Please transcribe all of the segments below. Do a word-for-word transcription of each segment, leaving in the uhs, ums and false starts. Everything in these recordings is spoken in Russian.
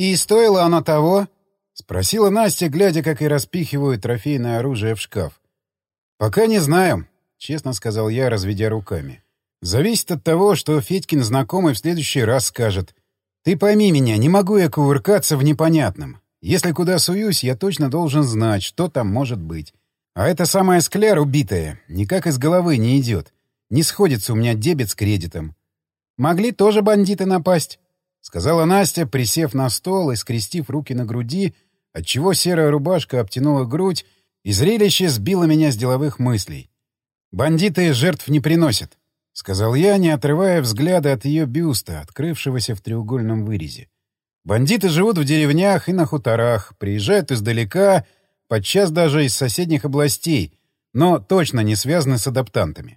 «И стоило оно того?» — спросила Настя, глядя, как и распихивают трофейное оружие в шкаф. «Пока не знаю», — честно сказал я, разведя руками. «Зависит от того, что Федькин знакомый в следующий раз скажет. Ты пойми меня, не могу я кувыркаться в непонятном. Если куда суюсь, я точно должен знать, что там может быть. А эта самая скляр убитая никак из головы не идет. Не сходится у меня дебет с кредитом». «Могли тоже бандиты напасть», — сказала Настя, присев на стол и скрестив руки на груди, отчего серая рубашка обтянула грудь, и зрелище сбило меня с деловых мыслей. «Бандиты жертв не приносят», — сказал я, не отрывая взгляда от ее бюста, открывшегося в треугольном вырезе. «Бандиты живут в деревнях и на хуторах, приезжают издалека, подчас даже из соседних областей, но точно не связаны с адаптантами».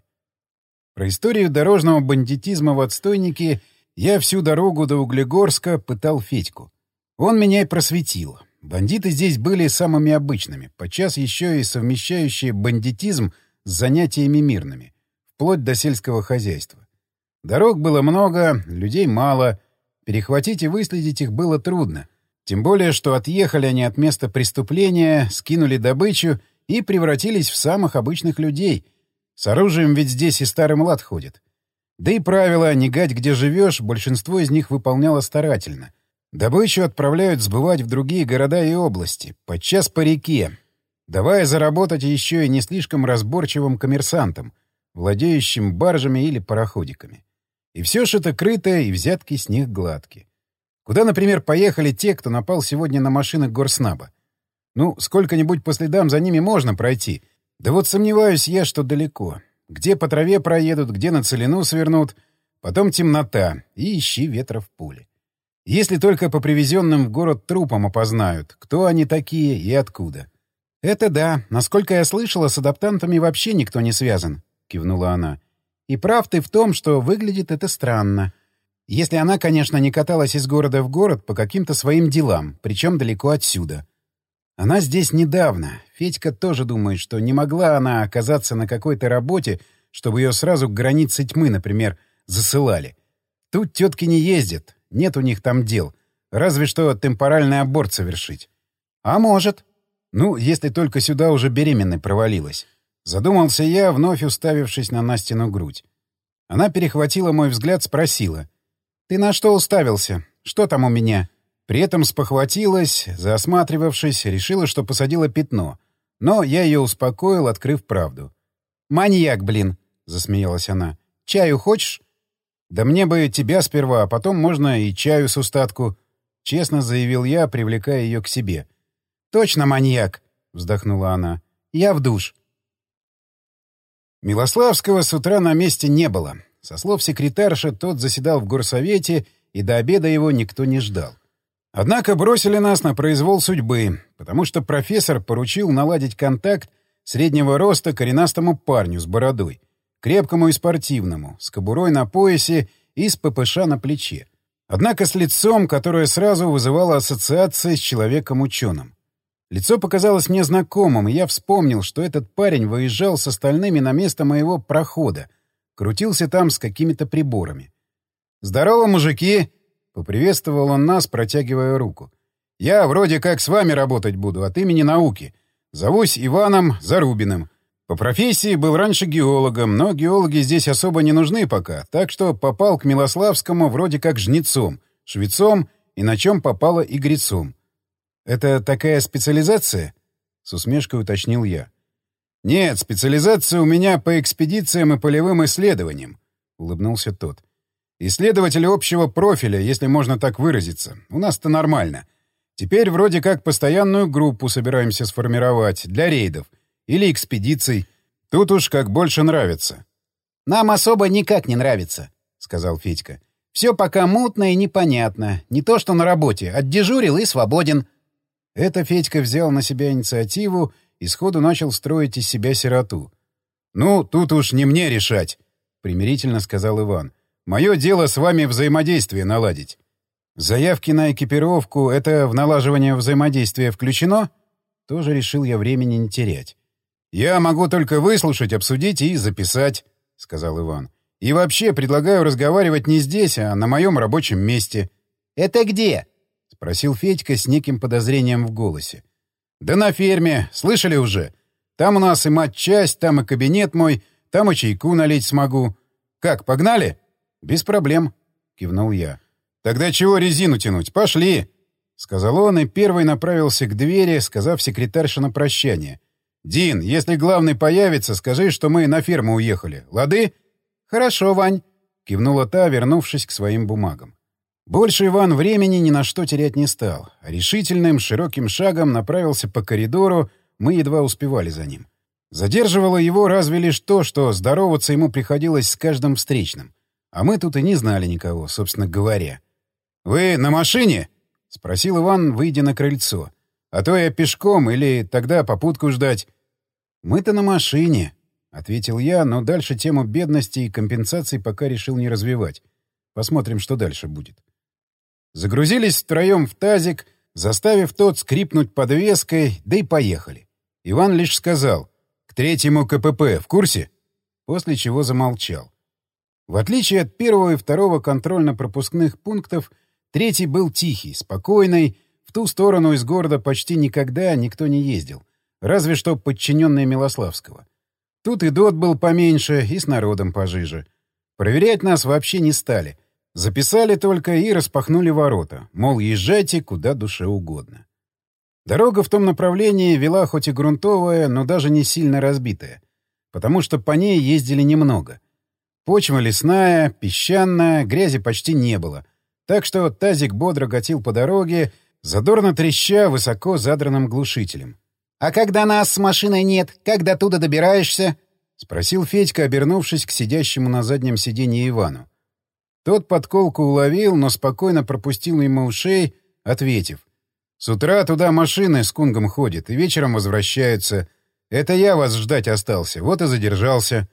Про историю дорожного бандитизма в отстойнике я всю дорогу до Углегорска пытал Федьку. Он меня и просветил. Бандиты здесь были самыми обычными, подчас еще и совмещающие бандитизм с занятиями мирными, вплоть до сельского хозяйства. Дорог было много, людей мало. Перехватить и выследить их было трудно. Тем более, что отъехали они от места преступления, скинули добычу и превратились в самых обычных людей. С оружием ведь здесь и старый млад ходит. Да и правило «не гать, где живешь» большинство из них выполняло старательно. Добычу отправляют сбывать в другие города и области, подчас по реке, давая заработать еще и не слишком разборчивым коммерсантам, владеющим баржами или пароходиками. И все ж это крытое, и взятки с них гладкие. Куда, например, поехали те, кто напал сегодня на машины Горснаба? Ну, сколько-нибудь по следам за ними можно пройти. Да вот сомневаюсь я, что далеко. Где по траве проедут, где на целину свернут. Потом темнота, и ищи ветра в поле. Если только по привезенным в город трупам опознают, кто они такие и откуда. — Это да. Насколько я слышала, с адаптантами вообще никто не связан, — кивнула она. — И прав ты в том, что выглядит это странно. Если она, конечно, не каталась из города в город по каким-то своим делам, причем далеко отсюда. Она здесь недавно. Федька тоже думает, что не могла она оказаться на какой-то работе, чтобы ее сразу к границе тьмы, например, засылали. Тут тетки не ездят, нет у них там дел. Разве что темпоральный аборт совершить. А может. Ну, если только сюда уже беременной провалилась. Задумался я, вновь уставившись на Настину грудь. Она перехватила мой взгляд, спросила. «Ты на что уставился? Что там у меня?» При этом спохватилась, заосматривавшись, решила, что посадила пятно. Но я ее успокоил, открыв правду. «Маньяк, блин!» — засмеялась она. «Чаю хочешь?» «Да мне бы тебя сперва, а потом можно и чаю с устатку», — честно заявил я, привлекая ее к себе. «Точно маньяк!» — вздохнула она. «Я в душ». Милославского с утра на месте не было. Со слов секретарши, тот заседал в горсовете, и до обеда его никто не ждал. Однако бросили нас на произвол судьбы, потому что профессор поручил наладить контакт среднего роста коренастому парню с бородой, крепкому и спортивному, с кобурой на поясе и с ППШ на плече. Однако с лицом, которое сразу вызывало ассоциации с человеком-ученым. Лицо показалось мне знакомым, и я вспомнил, что этот парень выезжал с остальными на место моего прохода, крутился там с какими-то приборами. «Здорово, мужики!» — поприветствовал он нас, протягивая руку. «Я вроде как с вами работать буду от имени науки. Зовусь Иваном Зарубиным. По профессии был раньше геологом, но геологи здесь особо не нужны пока, так что попал к Милославскому вроде как жнецом, швецом и на чем попало и грецом. «Это такая специализация?» — с усмешкой уточнил я. «Нет, специализация у меня по экспедициям и полевым исследованиям», — улыбнулся тот. «Исследователь общего профиля, если можно так выразиться. У нас-то нормально. Теперь вроде как постоянную группу собираемся сформировать для рейдов или экспедиций. Тут уж как больше нравится». «Нам особо никак не нравится», — сказал Федька. «Все пока мутно и непонятно. Не то что на работе. Отдежурил и свободен». Это Федька взял на себя инициативу и сходу начал строить из себя сироту. «Ну, тут уж не мне решать», — примирительно сказал Иван. «Мое дело с вами взаимодействие наладить». «Заявки на экипировку — это в налаживание взаимодействия включено?» Тоже решил я времени не терять. «Я могу только выслушать, обсудить и записать», — сказал Иван. «И вообще предлагаю разговаривать не здесь, а на моем рабочем месте». «Это где?» — спросил Федька с неким подозрением в голосе. «Да на ферме. Слышали уже? Там у нас и матчасть, там и кабинет мой, там и чайку налить смогу. Как, погнали?» «Без проблем», — кивнул я. «Тогда чего резину тянуть? Пошли!» — сказал он и первый направился к двери, сказав секретарше на прощание. «Дин, если главный появится, скажи, что мы на ферму уехали. Лады?» «Хорошо, Вань», — кивнула та, вернувшись к своим бумагам. Больше Иван времени ни на что терять не стал. Решительным, широким шагом направился по коридору, мы едва успевали за ним. Задерживало его разве лишь то, что здороваться ему приходилось с каждым встречным. А мы тут и не знали никого, собственно говоря. «Вы на машине?» — спросил Иван, выйдя на крыльцо. «А то я пешком или тогда попутку ждать». «Мы-то на машине», — ответил я, но дальше тему бедности и компенсаций пока решил не развивать. Посмотрим, что дальше будет. Загрузились втроем в тазик, заставив тот скрипнуть подвеской, да и поехали. Иван лишь сказал: «К третьему КПП, в курсе?» После чего замолчал. В отличие от первого и второго контрольно-пропускных пунктов, третий был тихий, спокойный, в ту сторону из города почти никогда никто не ездил. Разве что подчиненные Милославского. Тут и ДОТ был поменьше, и с народом пожиже. Проверять нас вообще не стали. Записали только и распахнули ворота. Мол, езжайте куда душе угодно. Дорога в том направлении вела хоть и грунтовая, но даже не сильно разбитая. Потому что по ней ездили немного. Почва лесная, песчаная, грязи почти не было. Так что тазик бодро катил по дороге, задорно треща высоко задранным глушителем. «А когда нас с машиной нет, как до туда добираешься?» — спросил Федька, обернувшись к сидящему на заднем сиденье Ивану. Тот подколку уловил, но спокойно пропустил мимо ушей, ответив: «С утра туда машины с кунгом ходят и вечером возвращаются. Это я вас ждать остался, вот и задержался».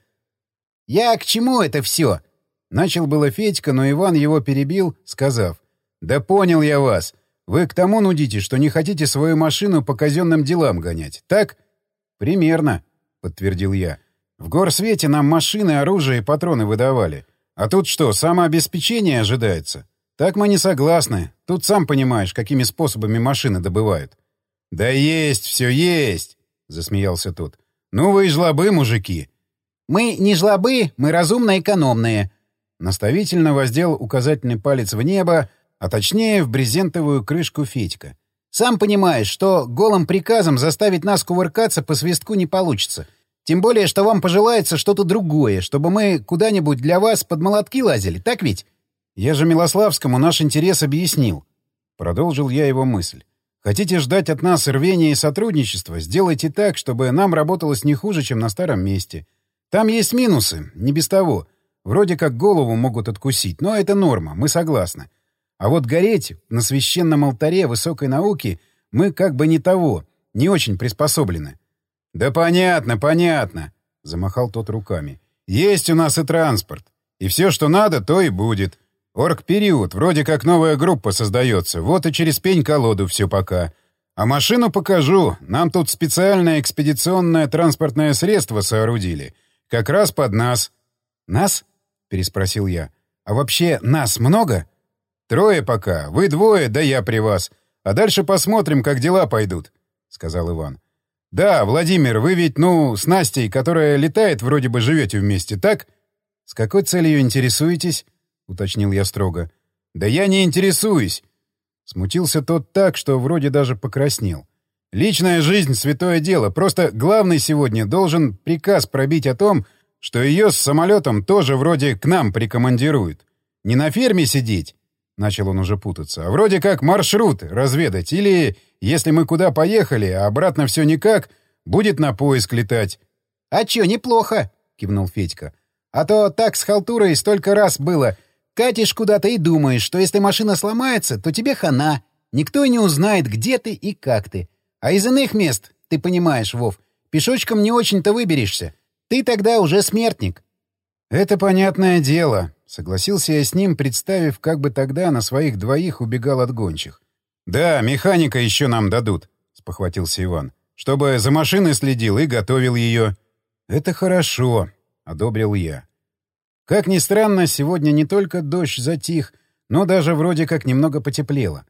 «Я к чему это все?» — начал было Федька, но Иван его перебил, сказав: «Да понял я вас. Вы к тому нудите, что не хотите свою машину по казенным делам гонять, так?» «Примерно», — подтвердил я. «В горсвете нам машины, оружие и патроны выдавали. А тут что, самообеспечение ожидается? Так мы не согласны. Тут сам понимаешь, какими способами машины добывают». «Да есть, все есть», — засмеялся тот. «Ну вы и жлобы, мужики». «Мы не жлобы, мы разумно-экономные», — наставительно воздел указательный палец в небо, а точнее в брезентовую крышку Федька. «Сам понимаешь, что голым приказом заставить нас кувыркаться по свистку не получится. Тем более, что вам пожелается что-то другое, чтобы мы куда-нибудь для вас под молотки лазили, так ведь?» «Я же Милославскому наш интерес объяснил». Продолжил я его мысль. «Хотите ждать от нас рвения и сотрудничества? Сделайте так, чтобы нам работалось не хуже, чем на старом месте. Там есть минусы, не без того. Вроде как голову могут откусить, но это норма, мы согласны. А вот гореть на священном алтаре высокой науки мы как бы не того, не очень приспособлены». «Да понятно, понятно», — замахал тот руками. «Есть у нас и транспорт. И все, что надо, то и будет. Оргпериод, вроде как новая группа создается. Вот и через пень-колоду все пока. А машину покажу. Нам тут специальное экспедиционное транспортное средство соорудили. Как раз под нас». «Нас?» — переспросил я. «А вообще нас много?» «Трое пока. Вы двое, да я при вас. А дальше посмотрим, как дела пойдут», — сказал Иван. «Да, Владимир, вы ведь, ну, с Настей, которая летает, вроде бы живете вместе, так?» «С какой целью интересуетесь?» — уточнил я строго. «Да я не интересуюсь!» Смутился тот так, что вроде даже покраснел. «Личная жизнь — святое дело. Просто главный сегодня должен приказ пробить о том, что ее с самолетом тоже вроде к нам прикомандируют. Не на ферме сидеть», — начал он уже путаться, «а вроде как маршрут разведать. Или, если мы куда поехали, а обратно все никак, будет на поиск летать». «А чё, неплохо», — кивнул Федька. «А то так с халтурой столько раз было. Катишь куда-то и думаешь, что если машина сломается, то тебе хана. Никто и не узнает, где ты и как ты. А из иных мест, ты понимаешь, Вов, пешочком не очень-то выберешься. Ты тогда уже смертник». «Это понятное дело», — согласился я с ним, представив, как бы тогда на своих двоих убегал от гончих. «Да, механика еще нам дадут», — спохватился Иван, «чтобы за машиной следил и готовил ее». «Это хорошо», — одобрил я. Как ни странно, сегодня не только дождь затих, но даже вроде как немного потеплело.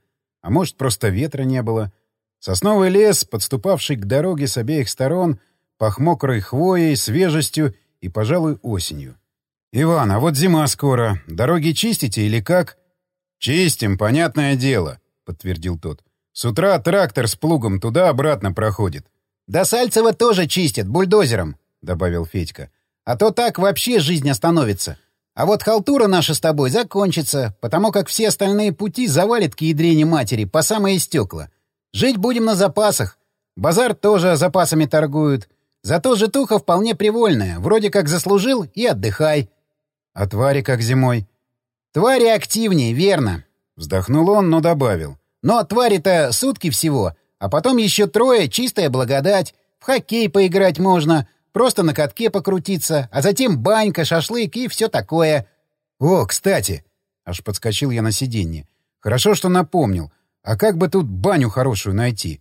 А может, просто ветра не было. Сосновый лес, подступавший к дороге с обеих сторон, пах мокрой хвоей, свежестью и, пожалуй, осенью. «Иван, а вот зима скоро. Дороги чистите или как?» «Чистим, понятное дело», — подтвердил тот. «С утра трактор с плугом туда-обратно проходит». «Да Сальцево тоже чистят, бульдозером», — добавил Федька. «А то так вообще жизнь остановится. А вот халтура наша с тобой закончится, потому как все остальные пути завалит к ядрене матери по самые стекла. Жить будем на запасах. Базар тоже запасами торгуют. Зато житуха вполне привольная. Вроде как заслужил и отдыхай». «А твари как зимой?» «Твари активнее, верно». Вздохнул он, но добавил. «Но твари-то сутки всего, а потом еще трое, чистая благодать. В хоккей поиграть можно, просто на катке покрутиться, а затем банька, шашлык и все такое». «О, кстати!» — аж подскочил я на сиденье. «Хорошо, что напомнил. А как бы тут баню хорошую найти?»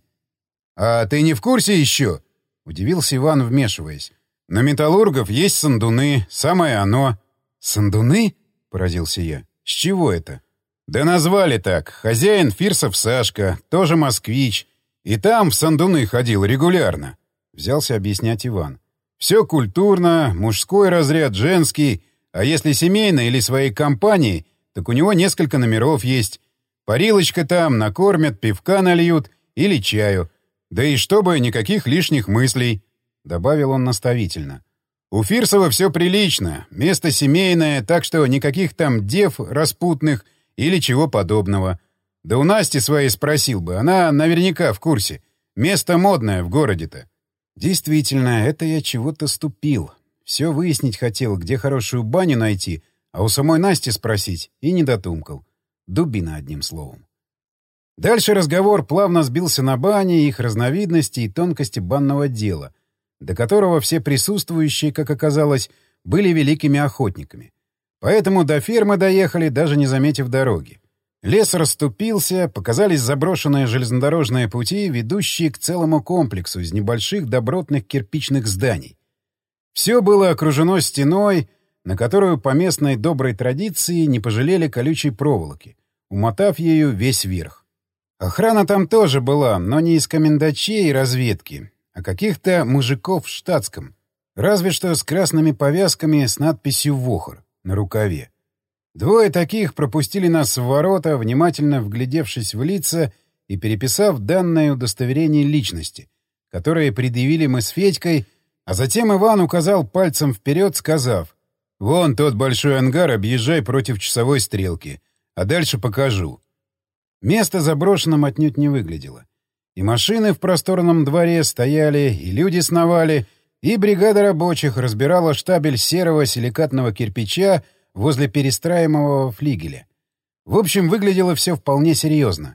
«А ты не в курсе еще?» — удивился Иван, вмешиваясь. «На металлургов есть сандуны, самое оно». «Сандуны?» — поразился я. «С чего это?» «Да назвали так. Хозяин Фирсов Сашка, тоже москвич. И там в сандуны ходил регулярно», — взялся объяснять Иван. «Все культурно, мужской разряд, женский, а если семейно или своей компанией, так у него несколько номеров есть. Парилочка там, накормят, пивка нальют или чаю. Да и чтобы никаких лишних мыслей», — добавил он наставительно. «У Фирсова все прилично, место семейное, так что никаких там дев распутных или чего подобного. Да у Насти своей спросил бы, она наверняка в курсе. Место модное в городе-то». Действительно, это я чего-то ступил. Все выяснить хотел, где хорошую баню найти, а у самой Насти спросить и не дотумкал. Дубина, одним словом. Дальше разговор плавно сбился на бане, их разновидности и тонкости банного дела, до которого все присутствующие, как оказалось, были великими охотниками. Поэтому до фермы доехали, даже не заметив дороги. Лес расступился, показались заброшенные железнодорожные пути, ведущие к целому комплексу из небольших добротных кирпичных зданий. Все было окружено стеной, на которую по местной доброй традиции не пожалели колючей проволоки, умотав ею весь верх. Охрана там тоже была, но не из комендачей и разведки, а каких-то мужиков в штатском, разве что с красными повязками с надписью «Вохор» на рукаве. Двое таких пропустили нас в ворота, внимательно вглядевшись в лица и переписав данное удостоверение личности, которые предъявили мы с Федькой, а затем Иван указал пальцем вперед, сказав: «Вон тот большой ангар, объезжай против часовой стрелки, а дальше покажу». Место заброшенным отнюдь не выглядело. И машины в просторном дворе стояли, и люди сновали, и бригада рабочих разбирала штабель серого силикатного кирпича возле перестраиваемого флигеля. В общем, выглядело все вполне серьезно.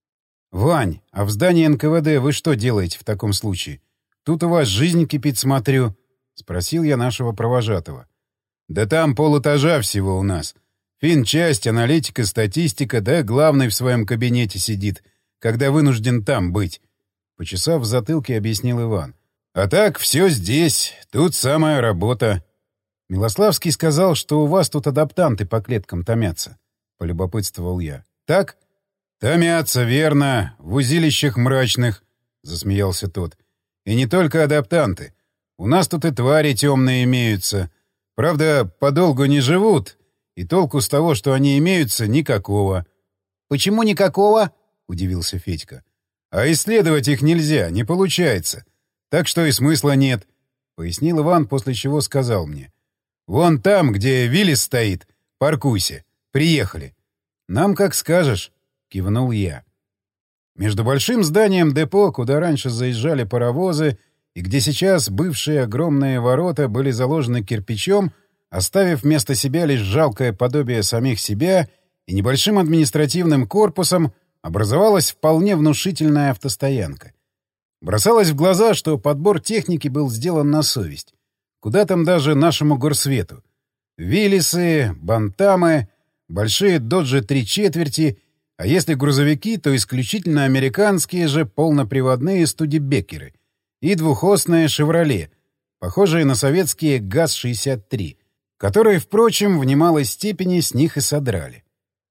«Вань, а в здании эн ка вэ дэ вы что делаете в таком случае? Тут у вас жизнь кипит, смотрю», — спросил я нашего провожатого. «Да там полэтажа всего у нас. Финчасть, аналитика, статистика, да главный в своем кабинете сидит, когда вынужден там быть», — почесав в затылке, объяснил Иван. «А так все здесь, тут самая работа». «Милославский сказал, что у вас тут адаптанты по клеткам томятся», — полюбопытствовал я. «Так?» «Томятся, верно, в узилищах мрачных», — засмеялся тот. «И не только адаптанты. У нас тут и твари темные имеются. Правда, подолгу не живут, и толку с того, что они имеются, никакого». «Почему никакого?» — удивился Федька. «А исследовать их нельзя, не получается. Так что и смысла нет», — пояснил Иван, после чего сказал мне. «Вон там, где Виллис стоит, паркуйся. Приехали». «Нам как скажешь», — кивнул я. Между большим зданием депо, куда раньше заезжали паровозы, и где сейчас бывшие огромные ворота были заложены кирпичом, оставив вместо себя лишь жалкое подобие самих себя, и небольшим административным корпусом, образовалась вполне внушительная автостоянка. Бросалось в глаза, что подбор техники был сделан на совесть. Куда там даже нашему горсвету? Виллисы, бантамы, большие доджи три четверти, а если грузовики, то исключительно американские же полноприводные студебекеры и двухосные «Шевроле», похожие на советские ГАЗ шестьдесят три, которые, впрочем, в немалой степени с них и содрали.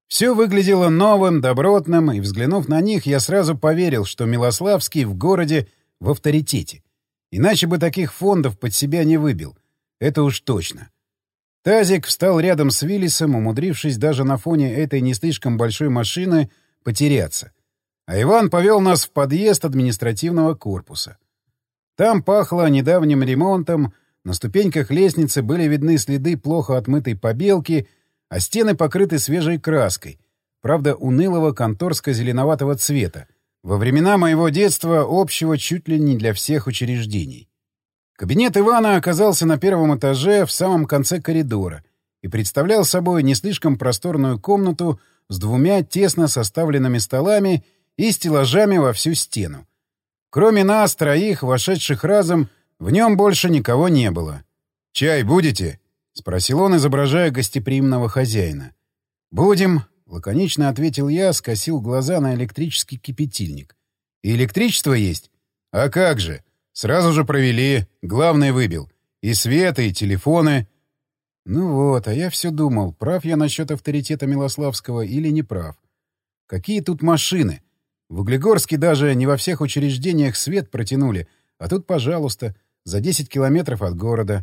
Все выглядело новым, добротным, и, взглянув на них, я сразу поверил, что Милославский в городе в авторитете. Иначе бы таких фондов под себя не выбил. Это уж точно. Тазик встал рядом с Виллисом, умудрившись даже на фоне этой не слишком большой машины потеряться. А Иван повел нас в подъезд административного корпуса. Там пахло недавним ремонтом, на ступеньках лестницы были видны следы плохо отмытой побелки, а стены покрыты свежей краской, правда, унылого конторско-зеленоватого цвета, во времена моего детства общего чуть ли не для всех учреждений. Кабинет Ивана оказался на первом этаже в самом конце коридора и представлял собой не слишком просторную комнату с двумя тесно составленными столами и стеллажами во всю стену. Кроме нас, троих, вошедших разом, в нем больше никого не было. «Чай будете?» — спросил он, изображая гостеприимного хозяина. «Будем», — лаконично ответил я, скосил глаза на электрический кипятильник. «И электричество есть?» «А как же! Сразу же провели, главный выбил. И свет, и телефоны». Ну вот, а я все думал, прав я насчет авторитета Милославского или не прав. Какие тут машины! В Углегорске даже не во всех учреждениях свет протянули, а тут, пожалуйста, за десять километров от города.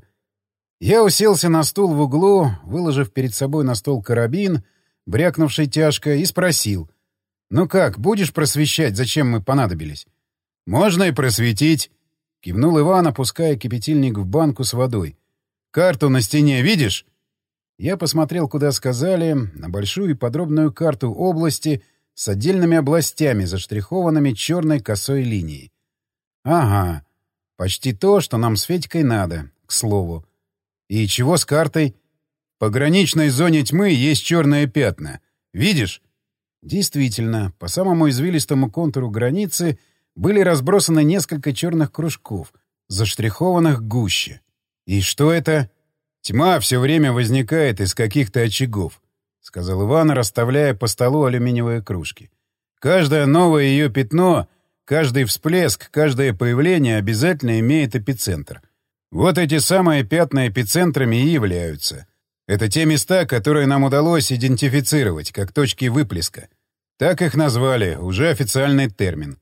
Я уселся на стул в углу, выложив перед собой на стол карабин, брякнувший тяжко, и спросил. «Ну как, будешь просвещать, зачем мы понадобились?» «Можно и просветить», — кивнул Иван, опуская кипятильник в банку с водой. «Карту на стене видишь?» Я посмотрел, куда сказали, на большую и подробную карту области с отдельными областями, заштрихованными черной косой линией. «Ага, почти то, что нам с Федькой надо, к слову. И чего с картой?» «В пограничной зоне тьмы есть черные пятна. Видишь?» Действительно, по самому извилистому контуру границы были разбросаны несколько черных кружков, заштрихованных гуще. «И что это?» «Тьма все время возникает из каких-то очагов», — сказал Иван, расставляя по столу алюминиевые кружки. «Каждое новое ее пятно, каждый всплеск, каждое появление обязательно имеет эпицентр. Вот эти самые пятна эпицентрами и являются. Это те места, которые нам удалось идентифицировать, как точки выплеска. Так их назвали, уже официальный термин».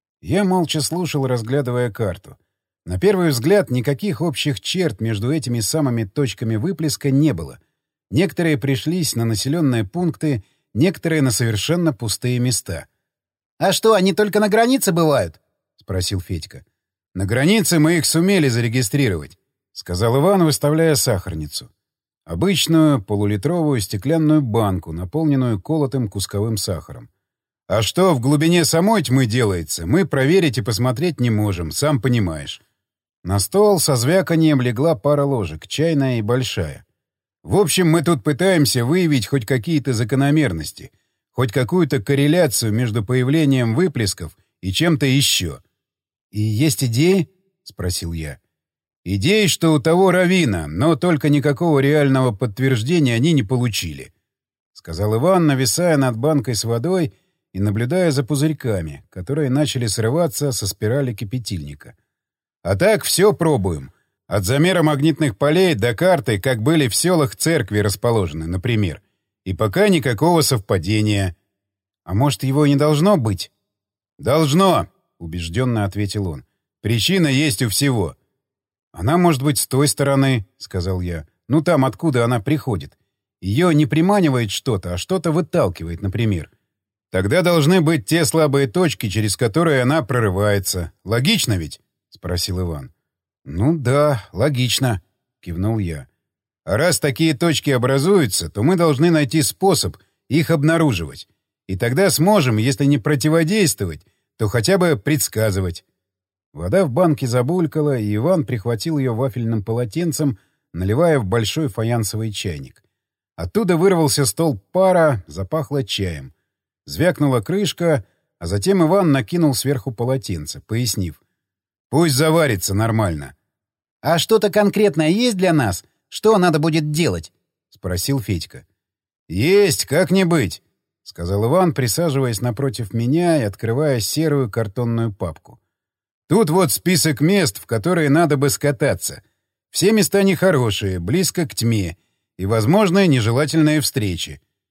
Я молча слушал, разглядывая карту. На первый взгляд, никаких общих черт между этими самыми точками выплеска не было. Некоторые пришлись на населенные пункты, некоторые — на совершенно пустые места. «А что, они только на границе бывают?» — спросил Федька. «На границе мы их сумели зарегистрировать», — сказал Иван, выставляя сахарницу. Обычную полулитровую стеклянную банку, наполненную колотым кусковым сахаром. «А что в глубине самой тьмы делается, мы проверить и посмотреть не можем, сам понимаешь». На стол со звяканьем легла пара ложек, чайная и большая. «В общем, мы тут пытаемся выявить хоть какие-то закономерности, хоть какую-то корреляцию между появлением выплесков и чем-то еще». «И есть идеи?» — спросил я. «Идеи, что у того равина, но только никакого реального подтверждения они не получили», — сказал Иван, нависая над банкой с водой и наблюдая за пузырьками, которые начали срываться со спирали кипятильника. «А так все пробуем. От замера магнитных полей до карты, как были в селах церкви расположены, например. И пока никакого совпадения». «А может, его и не должно быть?» «Должно», — убежденно ответил он. «Причина есть у всего». «Она может быть с той стороны», — сказал я. «Ну там, откуда она приходит. Ее не приманивает что-то, а что-то выталкивает, например». «Тогда должны быть те слабые точки, через которые она прорывается. Логично ведь?» — спросил Иван. «Ну да, логично», — кивнул я. «А раз такие точки образуются, то мы должны найти способ их обнаруживать. И тогда сможем, если не противодействовать, то хотя бы предсказывать». Вода в банке забулькала, и Иван прихватил ее вафельным полотенцем, наливая в большой фаянсовый чайник. Оттуда вырвался столб пара, запахло чаем. Звякнула крышка, а затем Иван накинул сверху полотенце, пояснив. «Пусть заварится нормально». «А что-то конкретное есть для нас? Что надо будет делать?» — спросил Федька. «Есть, как не быть», — сказал Иван, присаживаясь напротив меня и открывая серую картонную папку. «Тут вот список мест, в которые надо бы скататься. Все места нехорошие, близко к тьме, и возможные нежелательные встречи».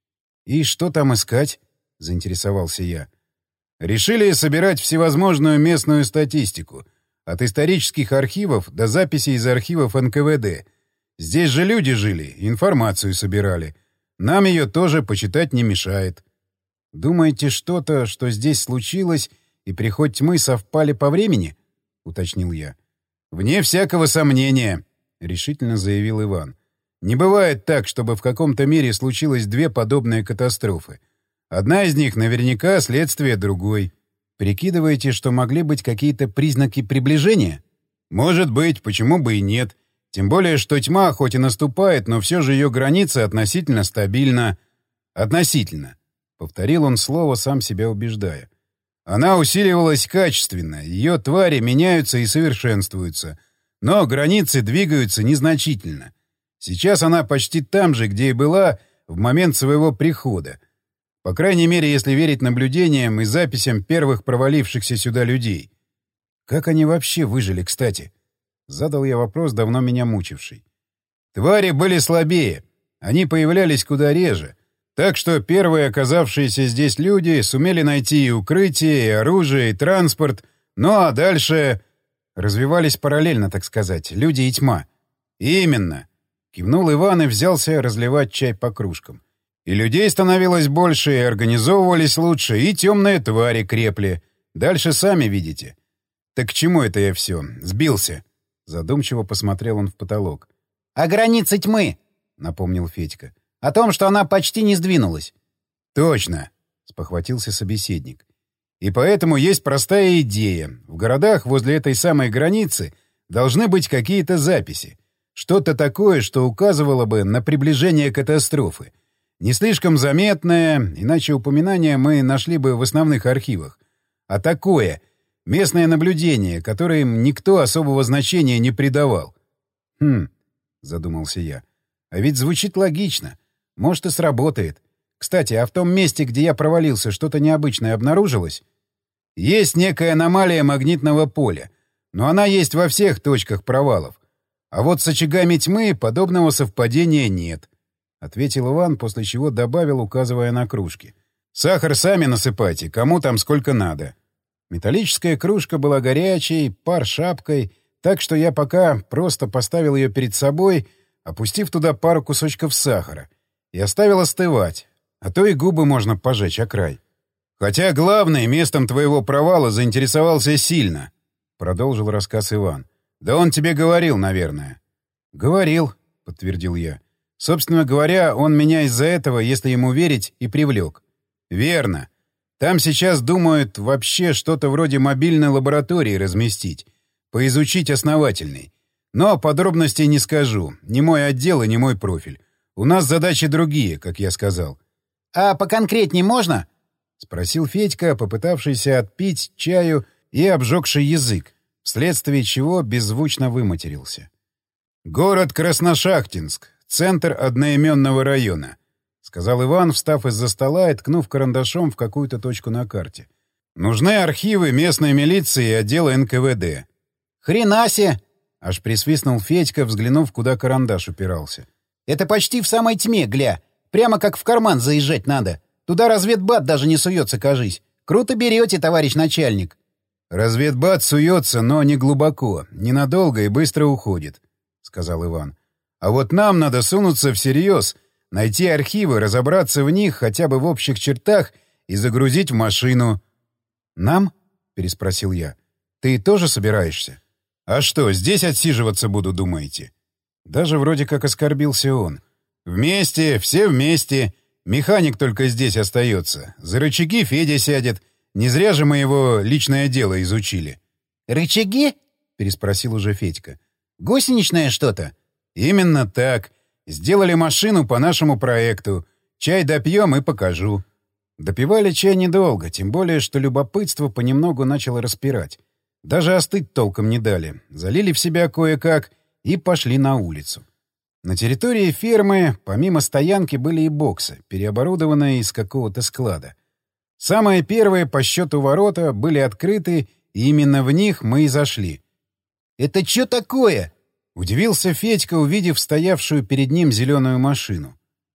«И что там искать?» — заинтересовался я. «Решили собирать всевозможную местную статистику. От исторических архивов до записей из архивов эн ка вэ дэ. Здесь же люди жили, информацию собирали. Нам ее тоже почитать не мешает». «Думаете, что-то, что здесь случилось, и приход тьмы совпали по времени?» — уточнил я. «Вне всякого сомнения», — решительно заявил Иван. «Не бывает так, чтобы в каком-то мире случилось две подобные катастрофы. Одна из них наверняка следствие другой. Прикидываете, что могли быть какие-то признаки приближения?» «Может быть, почему бы и нет. Тем более, что тьма хоть и наступает, но все же ее граница относительно стабильна». «Относительно», — повторил он слово, сам себя убеждая. «Она усиливалась качественно, ее твари меняются и совершенствуются, но границы двигаются незначительно. Сейчас она почти там же, где и была в момент своего прихода. По крайней мере, если верить наблюдениям и записям первых провалившихся сюда людей. Как они вообще выжили, кстати?» Задал я вопрос, давно меня мучивший. «Твари были слабее. Они появлялись куда реже. Так что первые оказавшиеся здесь люди сумели найти и укрытие, и оружие, и транспорт. Ну а дальше... Развивались параллельно, так сказать, люди и тьма». «Именно!» — кивнул Иван и взялся разливать чай по кружкам. «И людей становилось больше, и организовывались лучше, и темные твари крепли. Дальше сами видите». «Так к чему это я все? Сбился?» Задумчиво посмотрел он в потолок. «О границе тьмы!» — напомнил Федька. «О том, что она почти не сдвинулась». «Точно!» — спохватился собеседник. «И поэтому есть простая идея. В городах возле этой самой границы должны быть какие-то записи. Что-то такое, что указывало бы на приближение катастрофы. Не слишком заметное, иначе упоминания мы нашли бы в основных архивах. А такое — местное наблюдение, которым никто особого значения не придавал». «Хм», — задумался я, — «а ведь звучит логично. Может, и сработает. Кстати, а в том месте, где я провалился, что-то необычное обнаружилось?» «Есть некая аномалия магнитного поля, но она есть во всех точках провалов. А вот с очагами тьмы подобного совпадения нет», — ответил Иван, после чего добавил, указывая на кружки. «Сахар сами насыпайте, кому там сколько надо». Металлическая кружка была горячей, пар шапкой, так что я пока просто поставил ее перед собой, опустив туда пару кусочков сахара, и оставил остывать, а то и губы можно пожечь о край. «Хотя главное, местом твоего провала заинтересовался сильно», — продолжил рассказ Иван. «Да он тебе говорил, наверное». «Говорил», — подтвердил я. «Собственно говоря, он меня из-за этого, если ему верить, и привлек». «Верно. Там сейчас думают вообще что-то вроде мобильной лаборатории разместить, поизучить основательней. Но подробностей не скажу. Не мой отдел и не мой профиль. У нас задачи другие, как я сказал». «А поконкретней можно?» — спросил Федька, попытавшийся отпить чаю и обжегший язык, вследствие чего беззвучно выматерился. «Город Красношахтинск, центр одноименного района», — сказал Иван, встав из-за стола и ткнув карандашом в какую-то точку на карте. «Нужны архивы местной милиции и отдела эн ка вэ дэ». «Хрена себе!» — аж присвистнул Федька, взглянув, куда карандаш упирался. «Это почти в самой тьме, гля. Прямо как в карман заезжать надо. Туда разведбат даже не суется, кажись. Круто берете, товарищ начальник». «Разведбат суется, но не глубоко, ненадолго и быстро уходит», — сказал Иван. «А вот нам надо сунуться всерьез, найти архивы, разобраться в них хотя бы в общих чертах и загрузить в машину». «Нам?» — переспросил я. «Ты тоже собираешься?» «А что, здесь отсиживаться буду, думаете?» Даже вроде как оскорбился он. «Вместе, все вместе. Механик только здесь остается. За рычаги Федя сядет. Не зря же мы его личное дело изучили». «Рычаги?» — переспросил уже Федька. «Гусеничное что-то?» «Именно так. Сделали машину по нашему проекту. Чай допьем и покажу». Допивали чай недолго, тем более, что любопытство понемногу начало распирать. Даже остыть толком не дали. Залили в себя кое-как и пошли на улицу. На территории фермы, помимо стоянки, были и боксы, переоборудованные из какого-то склада. Самые первые по счету ворота были открыты, и именно в них мы и зашли. «Это что такое?» — удивился Федька, увидев стоявшую перед ним зеленую машину.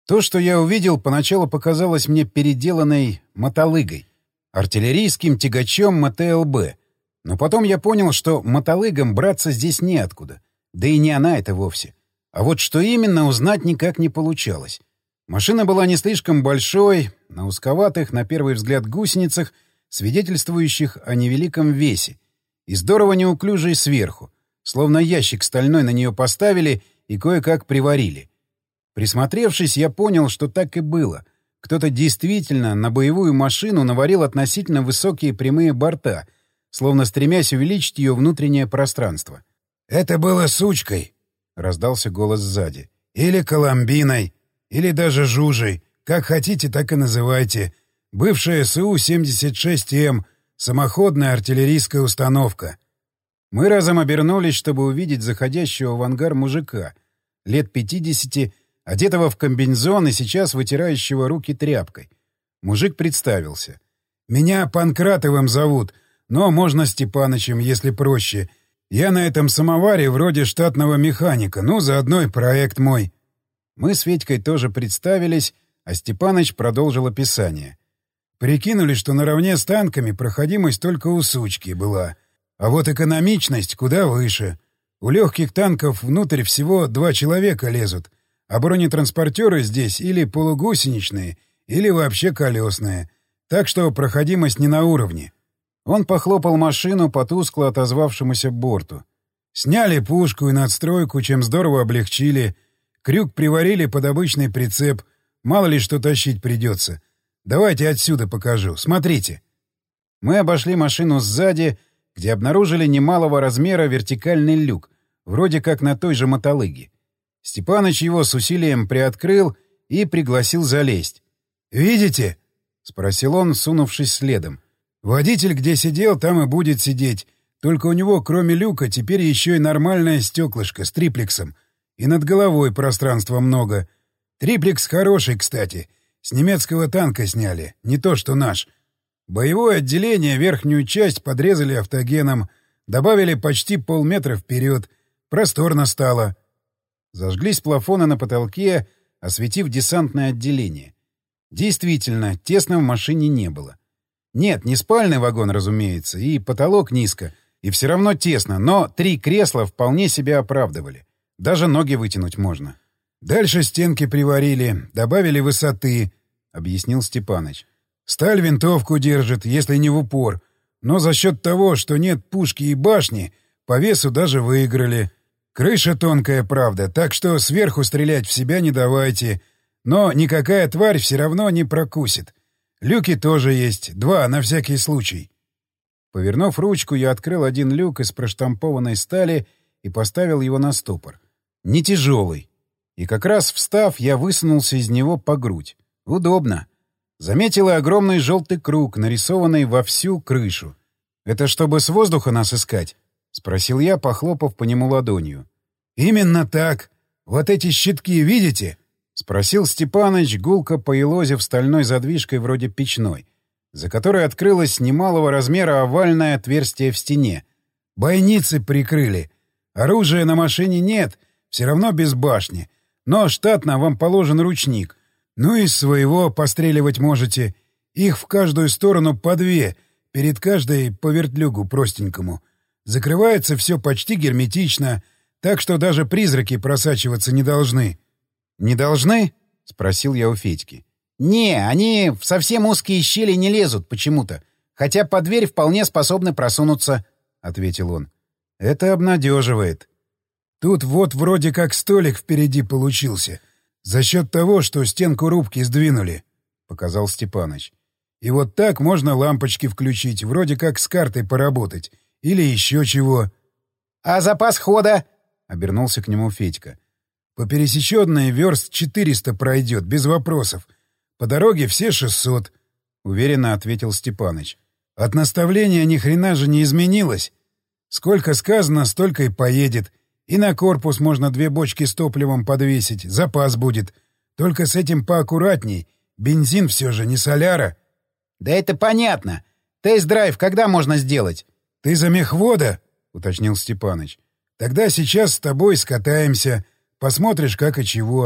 То, что я увидел, поначалу показалось мне переделанной мотолыгой, артиллерийским тягачом МТЛБ. Но потом я понял, что мотолыгам браться здесь неоткуда. Да и не она это вовсе. А вот что именно, узнать никак не получалось. Машина была не слишком большой, на узковатых, на первый взгляд, гусеницах, свидетельствующих о невеликом весе, и здорово неуклюжей сверху, словно ящик стальной на нее поставили и кое-как приварили. Присмотревшись, я понял, что так и было. Кто-то действительно на боевую машину наварил относительно высокие прямые борта, словно стремясь увеличить ее внутреннее пространство. «Это было сучкой», — раздался голос сзади. «Или коломбиной, или даже жужей. Как хотите, так и называйте. Бывшая СУ семьдесят шесть М, самоходная артиллерийская установка». Мы разом обернулись, чтобы увидеть заходящего в ангар мужика, лет пятидесяти, одетого в комбинезон и сейчас вытирающего руки тряпкой. Мужик представился. «Меня Панкратовым зовут, но можно Степанычем, если проще. Я на этом самоваре вроде штатного механика, ну, заодно и проект мой». Мы с Федькой тоже представились, а Степаныч продолжил описание. «Прикинули, что наравне с танками проходимость только у сучки была, а вот экономичность куда выше. У легких танков внутрь всего два человека лезут, а бронетранспортеры здесь или полугусеничные, или вообще колесные. Так что проходимость не на уровне». Он похлопал машину по тускло отозвавшемуся борту. «Сняли пушку и надстройку, чем здорово облегчили. Крюк приварили под обычный прицеп. Мало ли что тащить придется. Давайте отсюда покажу. Смотрите». Мы обошли машину сзади, где обнаружили немалого размера вертикальный люк, вроде как на той же мотолыге. Степаныч его с усилием приоткрыл и пригласил залезть. «Видите?» — спросил он, сунувшись следом. «Водитель где сидел, там и будет сидеть. Только у него, кроме люка, теперь еще и нормальное стеклышко с триплексом. И над головой пространства много. Триплекс хороший, кстати. С немецкого танка сняли, не то что наш. Боевое отделение верхнюю часть подрезали автогеном, добавили почти полметра вперед. Просторно стало». Зажглись плафоны на потолке, осветив десантное отделение. Действительно, тесно в машине не было. Нет, не спальный вагон, разумеется, и потолок низко, и все равно тесно, но три кресла вполне себя оправдывали. Даже ноги вытянуть можно. «Дальше стенки приварили, добавили высоты», — объяснил Степаныч. «Сталь винтовку держит, если не в упор. Но за счет того, что нет пушки и башни, по весу даже выиграли. Крыша тонкая, правда, так что сверху стрелять в себя не давайте. Но никакая тварь все равно не прокусит. Люки тоже есть, два на всякий случай». Повернув ручку, я открыл один люк из проштампованной стали и поставил его на стопор. Не тяжелый. И как раз встав, я высунулся из него по грудь. Удобно. Заметил и огромный желтый круг, нарисованный во всю крышу. «Это чтобы с воздуха нас искать?» — спросил я, похлопав по нему ладонью. «Именно так. Вот эти щитки видите?» — спросил Степаныч, гулко поелозив стальной задвижкой вроде печной, за которой открылось немалого размера овальное отверстие в стене. «Бойницы прикрыли. Оружия на машине нет, все равно без башни. Но штатно вам положен ручник. Ну и своего постреливать можете. Их в каждую сторону по две, перед каждой по вертлюгу простенькому. Закрывается все почти герметично, так что даже призраки просачиваться не должны». «Не должны?» — спросил я у Федьки. «Не, они в совсем узкие щели не лезут почему-то, хотя под дверь вполне способны просунуться», — ответил он. «Это обнадеживает». «Тут вот вроде как столик впереди получился, за счет того, что стенку рубки сдвинули», — показал Степаныч. «И вот так можно лампочки включить, вроде как с картой поработать. Или еще чего». «А запас хода?» — обернулся к нему Федька. «По пересеченной верст четыреста пройдет, без вопросов. По дороге все шестьсот», — уверенно ответил Степаныч. «От наставления ни хрена же не изменилось. Сколько сказано, столько и поедет. И на корпус можно две бочки с топливом подвесить, запас будет. Только с этим поаккуратней. Бензин все же не соляра». «Да это понятно. Тест-драйв когда можно сделать?» «Ты за мехвода?» — уточнил Степаныч. «Тогда сейчас с тобой скатаемся. Посмотришь, как и чего.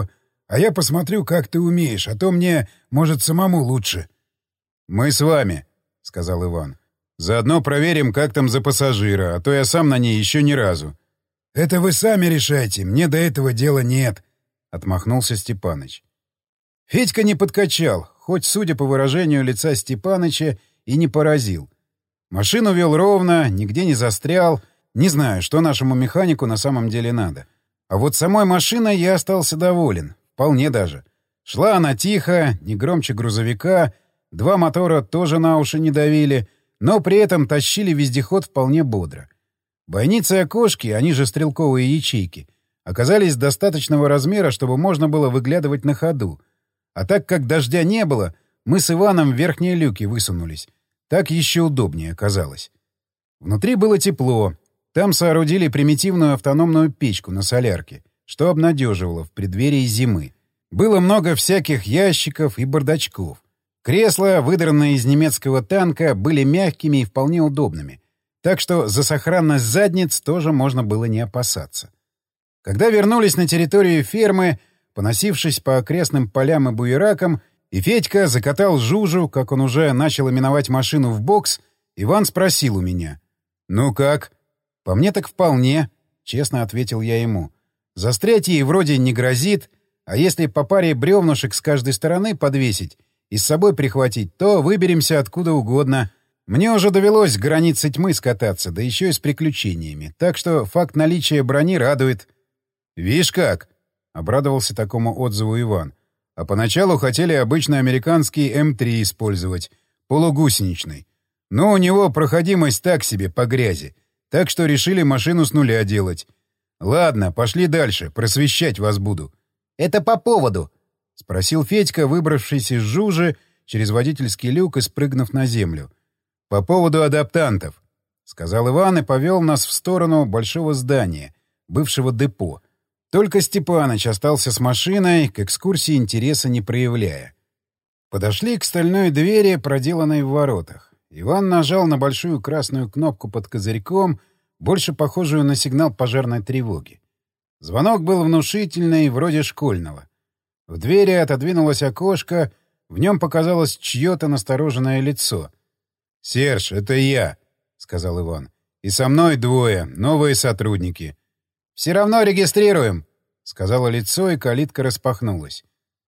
А я посмотрю, как ты умеешь, а то мне, может, самому лучше. — Мы с вами, — сказал Иван. — Заодно проверим, как там за пассажира, а то я сам на ней еще ни разу. — Это вы сами решайте, мне до этого дела нет, — отмахнулся Степаныч. Федька не подкачал, хоть, судя по выражению лица Степаныча, и не поразил. Машину вел ровно, нигде не застрял. Не знаю, что нашему механику на самом деле надо. А вот самой машиной я остался доволен. Вполне даже. Шла она тихо, не громче грузовика. Два мотора тоже на уши не давили, но при этом тащили вездеход вполне бодро. Бойницы и окошки, они же стрелковые ячейки, оказались достаточного размера, чтобы можно было выглядывать на ходу. А так как дождя не было, мы с Иваном в верхние люки высунулись. Так еще удобнее оказалось. Внутри было тепло. Там соорудили примитивную автономную печку на солярке, что обнадеживало в преддверии зимы. Было много всяких ящиков и бардачков. Кресла, выдранные из немецкого танка, были мягкими и вполне удобными. Так что за сохранность задниц тоже можно было не опасаться. Когда вернулись на территорию фермы, поносившись по окрестным полям и буеракам, и Федька закатал Жужу, как он уже начал именовать машину, в бокс, Иван спросил у меня. «Ну как?» «По мне так вполне», — честно ответил я ему. «Застрять ей вроде не грозит, а если по паре бревнушек с каждой стороны подвесить и с собой прихватить, то выберемся откуда угодно. Мне уже довелось к границе тьмы скататься, да еще и с приключениями, так что факт наличия брони радует». «Вишь как!» — обрадовался такому отзыву Иван. «А поначалу хотели обычный американский эм три использовать, полугусеничный. Но у него проходимость так себе, по грязи, так что решили машину с нуля делать. Ладно, пошли дальше, просвещать вас буду». «Это по поводу?» — спросил Федька, выбравшись из Жужи через водительский люк и спрыгнув на землю. «По поводу адаптантов», — сказал Иван и повел нас в сторону большого здания, бывшего депо. Только Степаныч остался с машиной, к экскурсии интереса не проявляя. Подошли к стальной двери, проделанной в воротах. Иван нажал на большую красную кнопку под козырьком, больше похожую на сигнал пожарной тревоги. Звонок был внушительный, вроде школьного. В двери отодвинулось окошко, в нем показалось чье-то настороженное лицо. «Серж, это я», — сказал Иван. «И со мной двое, новые сотрудники». «Все равно регистрируем», — сказала лицо, и калитка распахнулась.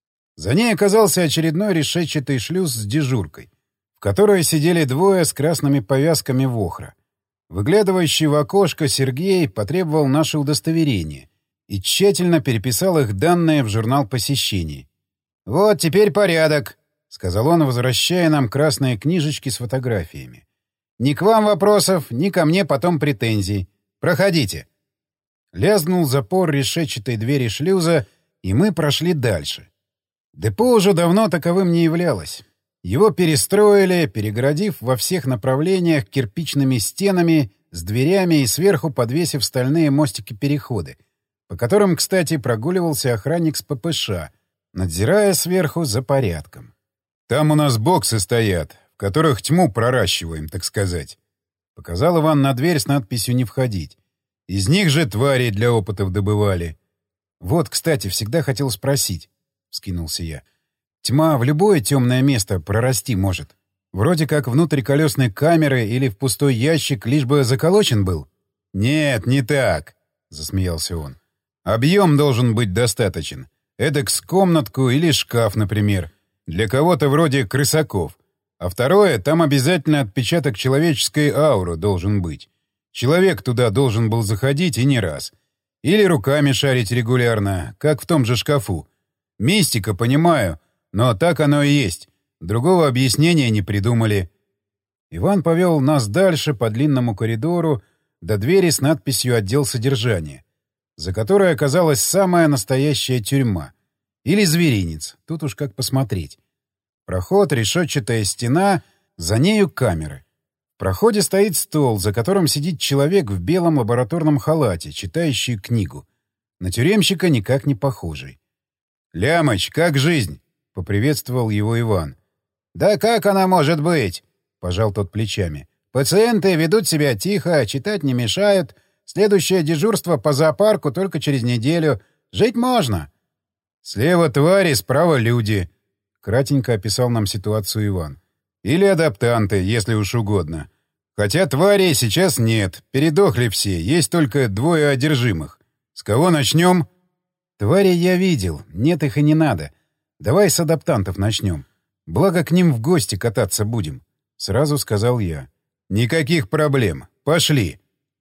За ней оказался очередной решетчатый шлюз с дежуркой, в которой сидели двое с красными повязками вохра. Выглядывающий в окошко Сергей потребовал наше удостоверение и тщательно переписал их данные в журнал посещений. «Вот теперь порядок», — сказал он, возвращая нам красные книжечки с фотографиями. «Ни к вам вопросов, ни ко мне потом претензий. Проходите». Лязгнул запор решетчатой двери шлюза, и мы прошли дальше. Депо уже давно таковым не являлось. Его перестроили, перегородив во всех направлениях кирпичными стенами с дверями и сверху подвесив стальные мостики-переходы, по которым, кстати, прогуливался охранник с ППШ, надзирая сверху за порядком. «Там у нас боксы стоят, в которых тьму проращиваем, так сказать», — показал Иван на дверь с надписью «Не входить». Из них же твари для опытов добывали. Вот, кстати, всегда хотел спросить, — вскинулся я. Тьма в любое темное место прорасти может. Вроде как внутрь колесной камеры или в пустой ящик, лишь бы заколочен был. Нет, не так, — засмеялся он. Объем должен быть достаточен. Эдак с комнатку или шкаф, например. Для кого-то вроде крысаков. А второе, там обязательно отпечаток человеческой ауры должен быть. Человек туда должен был заходить и не раз. Или руками шарить регулярно, как в том же шкафу. Мистика, понимаю, но так оно и есть. Другого объяснения не придумали. Иван повел нас дальше по длинному коридору до двери с надписью «Отдел содержания», за которой оказалась самая настоящая тюрьма. Или зверинец, тут уж как посмотреть. Проход, решетчатая стена, за нею камеры. В проходе стоит стол, за которым сидит человек в белом лабораторном халате, читающий книгу. На тюремщика никак не похожий. «Лямыч, как жизнь?» — поприветствовал его Иван. «Да как она может быть?» — пожал тот плечами. «Пациенты ведут себя тихо, читать не мешают. Следующее дежурство по зоопарку только через неделю. Жить можно». Слева твари, справа люди. Кратенько описал нам ситуацию Иван. Или адаптанты, если уж угодно. Хотя тварей сейчас нет, передохли все, есть только двое одержимых. С кого начнем? Тварей я видел, нет их и не надо. Давай с адаптантов начнем. Благо к ним в гости кататься будем. Сразу сказал я. Никаких проблем. Пошли.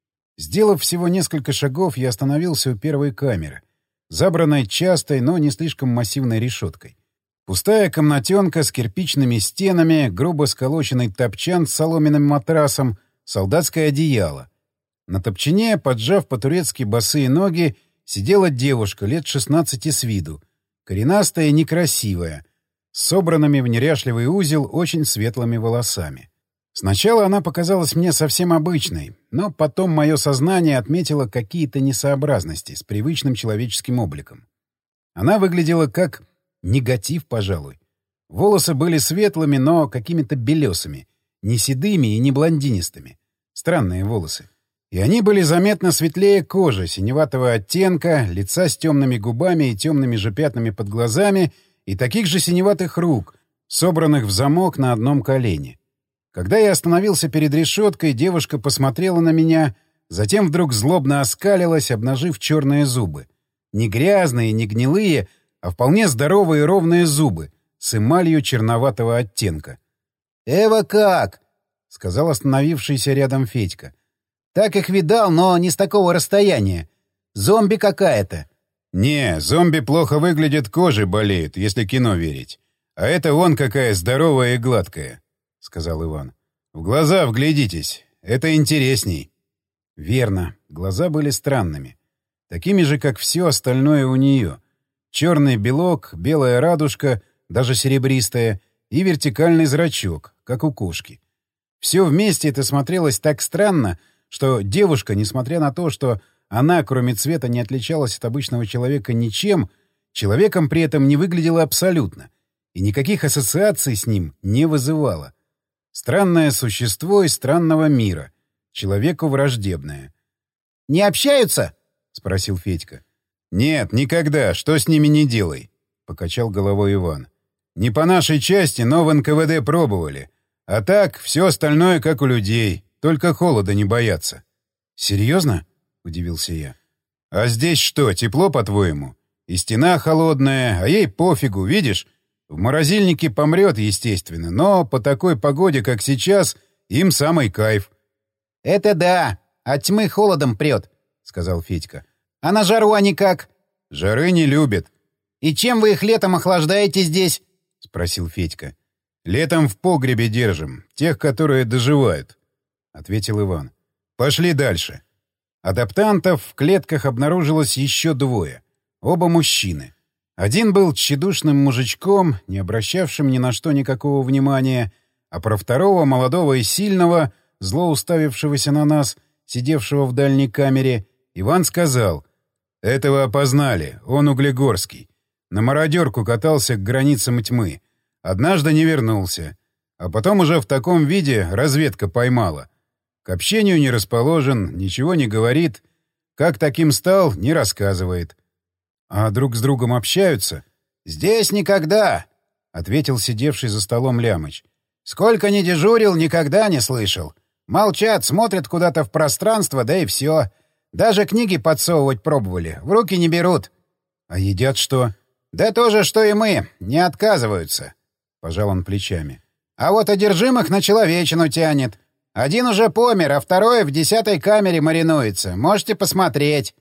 Сделав всего несколько шагов, я остановился у первой камеры, забранной частой, но не слишком массивной решеткой. Пустая комнатенка с кирпичными стенами, грубо сколоченный топчан с соломенным матрасом, солдатское одеяло. На топчине, поджав по-турецки босые ноги, сидела девушка лет шестнадцати с виду, коренастая и некрасивая, с собранными в неряшливый узел очень светлыми волосами. Сначала она показалась мне совсем обычной, но потом мое сознание отметило какие-то несообразности с привычным человеческим обликом. Она выглядела как негатив, пожалуй. Волосы были светлыми, но какими-то белесыми, не седыми и не блондинистыми. Странные волосы. И они были заметно светлее кожи, синеватого оттенка, лица с темными губами и темными же пятнами под глазами и таких же синеватых рук, собранных в замок на одном колене. Когда я остановился перед решеткой, девушка посмотрела на меня, затем вдруг злобно оскалилась, обнажив черные зубы. Не грязные, не гнилые, а вполне здоровые ровные зубы с эмалью черноватого оттенка. «Эва как?» — сказал остановившийся рядом Федька. «Так их видал, но не с такого расстояния. Зомби какая-то». «Не, зомби плохо выглядят, кожей болеют, если кино верить. А это вон какая здоровая и гладкая», — сказал Иван. «В глаза вглядитесь, это интересней». Верно, глаза были странными. Такими же, как все остальное у нее. Черный белок, белая радужка, даже серебристая, и вертикальный зрачок, как у кошки. Все вместе это смотрелось так странно, что девушка, несмотря на то, что она, кроме цвета, не отличалась от обычного человека ничем, человеком при этом не выглядела абсолютно, и никаких ассоциаций с ним не вызывала. Странное существо из странного мира, человеку враждебное. «Не общаются?» — спросил Федька. «Нет, никогда. Что с ними не делай?» — покачал головой Иван. «Не по нашей части, но в эн ка вэ дэ пробовали. А так, все остальное как у людей. Только холода не боятся». «Серьезно?» — удивился я. «А здесь что, тепло, по-твоему? И стена холодная, а ей пофигу, видишь? В морозильнике помрет, естественно, но по такой погоде, как сейчас, им самый кайф». «Это да, от тьмы холодом прет», — сказал Федька. «А на жару они как?» «Жары не любят». «И чем вы их летом охлаждаете здесь?» — спросил Федька. «Летом в погребе держим, тех, которые доживают», — ответил Иван. «Пошли дальше». Адаптантов в клетках обнаружилось еще двое. Оба мужчины. Один был тщедушным мужичком, не обращавшим ни на что никакого внимания, а про второго, молодого и сильного, зло уставившегося на нас, сидевшего в дальней камере, Иван сказал: «Этого опознали, он Углегорский. На мародерку катался к границам тьмы. Однажды не вернулся. А потом уже в таком виде разведка поймала. К общению не расположен, ничего не говорит. Как таким стал, не рассказывает». «А друг с другом общаются?» «Здесь никогда», — ответил сидевший за столом Лямыч. «Сколько ни дежурил, никогда не слышал. Молчат, смотрят куда-то в пространство, да и все. Даже книги подсовывать пробовали, в руки не берут». «А едят что?» «Да то же, что и мы, не отказываются», — пожал он плечами. «А вот одержимых на человечину тянет. Один уже помер, а второй в десятой камере маринуется. Можете посмотреть».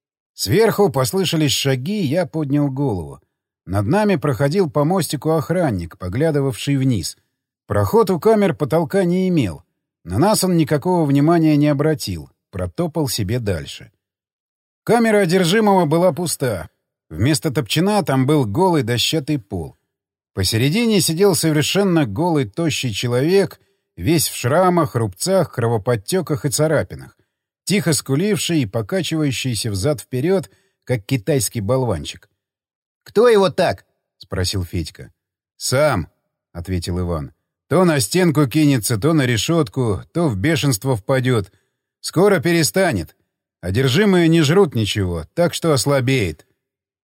Сверху послышались шаги, я поднял голову. Над нами проходил по мостику охранник, поглядывавший вниз. Проход у камер потолка не имел. На нас он никакого внимания не обратил. Протопал себе дальше. Камера одержимого была пуста. Вместо топчина там был голый дощатый пол. Посередине сидел совершенно голый тощий человек, весь в шрамах, рубцах, кровоподтеках и царапинах, тихо скуливший и покачивающийся взад-вперед, как китайский болванчик. «Кто его так?» — спросил Федька. «Сам», — ответил Иван. «То на стенку кинется, то на решетку, то в бешенство впадет. Скоро перестанет. Одержимые не жрут ничего, так что ослабеет».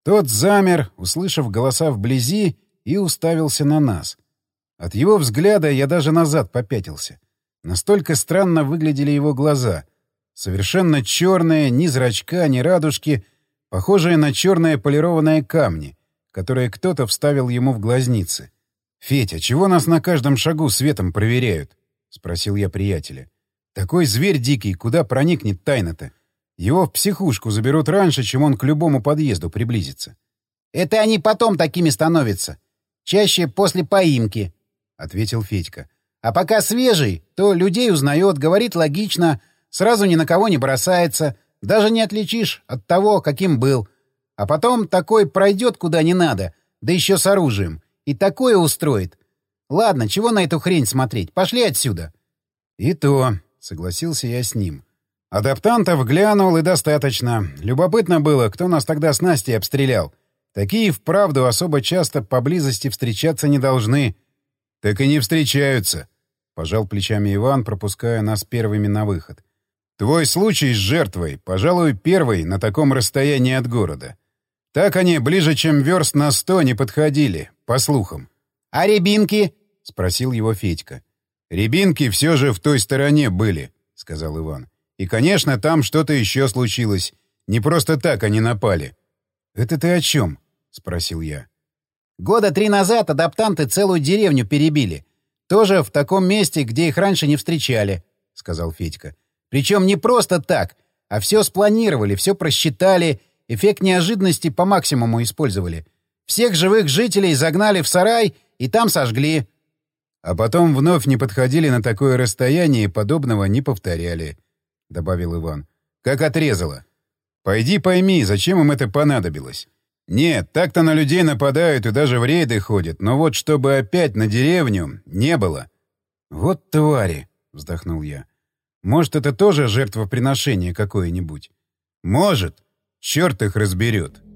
Тот замер, услышав голоса вблизи, и уставился на нас. От его взгляда я даже назад попятился. Настолько странно выглядели его глаза. Совершенно черные, ни зрачка, ни радужки, похожие на черные полированные камни, которые кто-то вставил ему в глазницы. «Федя, чего нас на каждом шагу светом проверяют?» — спросил я приятеля. «Такой зверь дикий, куда проникнет тайна-то? Его в психушку заберут раньше, чем он к любому подъезду приблизится». «Это они потом такими становятся. Чаще после поимки», — ответил Федька. «А пока свежий, то людей узнает, говорит логично, сразу ни на кого не бросается, даже не отличишь от того, каким был. А потом такой пройдет куда не надо, да еще с оружием, и такое устроит. Ладно, чего на эту хрень смотреть? Пошли отсюда». «И то», — согласился я с ним. «Адаптантов глянул, и достаточно. Любопытно было, кто нас тогда с Настей обстрелял. Такие вправду особо часто поблизости встречаться не должны». «Так и не встречаются», — пожал плечами Иван, пропуская нас первыми на выход. «Твой случай с жертвой, пожалуй, первый на таком расстоянии от города. Так они ближе, чем верст на сто, не подходили, по слухам». «А рябинки?» — спросил его Федька. «Рябинки все же в той стороне были», — сказал Иван. «И, конечно, там что-то еще случилось. Не просто так они напали». «Это ты о чем?» — спросил я. «Года три назад адаптанты целую деревню перебили. Тоже в таком месте, где их раньше не встречали», — сказал Федька. «Причем не просто так, а все спланировали, все просчитали, эффект неожиданности по максимуму использовали. Всех живых жителей загнали в сарай и там сожгли». «А потом вновь не подходили на такое расстояние и подобного не повторяли», — добавил Иван. «Как отрезало. Пойди пойми, зачем им это понадобилось. Нет, так-то на людей нападают и даже в рейды ходят, но вот чтобы опять на деревню не было». «Вот твари», — вздохнул я. «Может, это тоже жертвоприношение какое-нибудь?» «Может. Черт их разберет».